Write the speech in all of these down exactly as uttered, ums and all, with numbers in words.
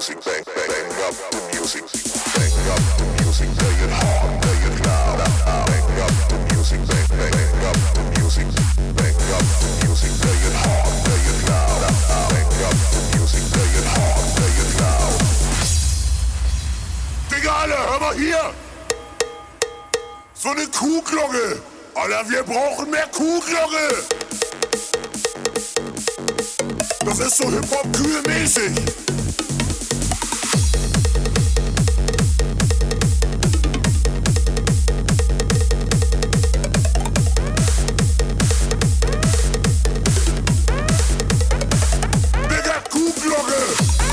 music, bang, bang, bang up the music, bang up the music, play it hard, play it loud, bang up the music, bang, bang, bang up the music, bang up the music, play it hard, play it loud, bang up the music, play it hard, play it loud. Digga, alle, hör mal hier! So eine Kuhglocke! Alter, wir brauchen mehr Kuhglocke! Das ist so Hip-Hop-Kühe-mäßig! Digga, Kuhglocke!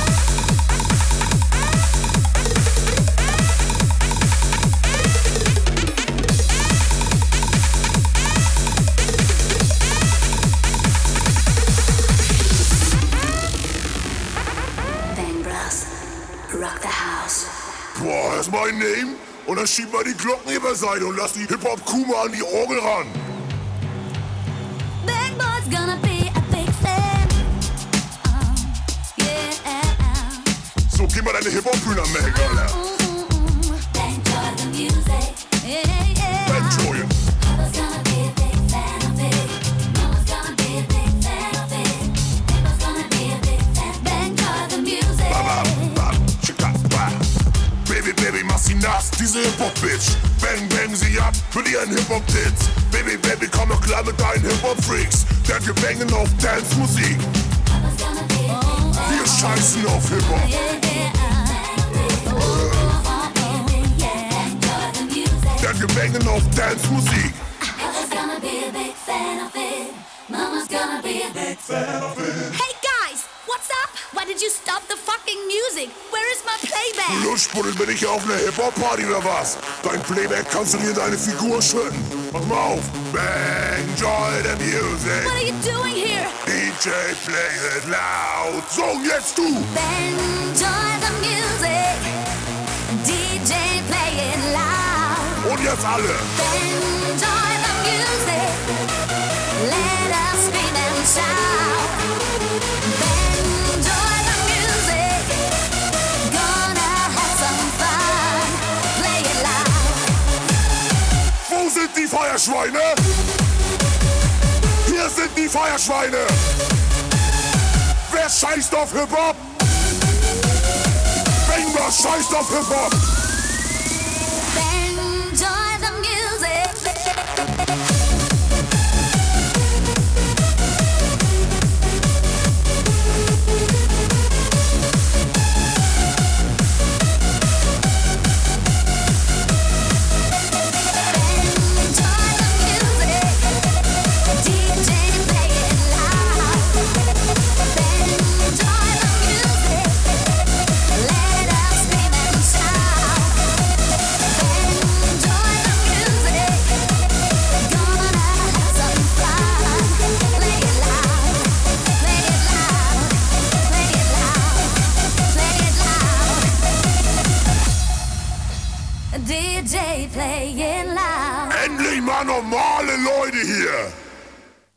Boah, das ist mein Name. Und dann schieb mal die Glockenheberseite und lass die Hip-Hop-Kuh mal an die Orgel ran. Bang Boy's gonna be a big fan. Uh, yeah. So, geh mal deine Hip-Hop-Hühner melden, Alter. Enjoy the music. Yeah, yeah. Enjoy it. Papa's gonna be a big fan of it. Mama's gonna be a big fan of it. Papa's gonna be a big fan. Enjoy the music. Ba, ba, ba, chicka, ba. Baby, Baby, mach sie nass, diese Hip-Hop-Bitch. Bang, bang sie ab mit ihren Hip-Hop-Tits. Baby, Baby, komm doch klar mit deinen Hip-Hop-Freaks. Denn wir bangen auf Dance-Musik. Papa's gonna be a big fan. Wir scheißen auf Hip-Hop. Yeah, yeah. Oh, oh, oh, yeah. Enjoy the music. Denn wir bangen auf Dance-Musik. Papa's gonna be a big fan of it. Mama's gonna be a big fan of it. Hey guys, what's up? Why did you stop the fucking music? Where is my playback? Lustbuddel, bin ich auf einer Hip-Hop-Party oder was? Dein Playback kannst du dir in deine Figur schütten. Mach mal auf. Bang, enjoy the music. What are you doing here? D J, play it loud. So, jetzt du. Enjoy the music. D J play it loud. Und jetzt alle. Enjoy the music. Let us scream and shout. Enjoy the music. Gonna have some fun. Play it loud. Wo sind die Feuerschweine? Hier sind die Feuerschweine. Wer scheißt auf Hip-Hop? Banger scheißt auf Hip-Hop. Enjoy the music. D J playing loud. Endlich mal normale Leute hier.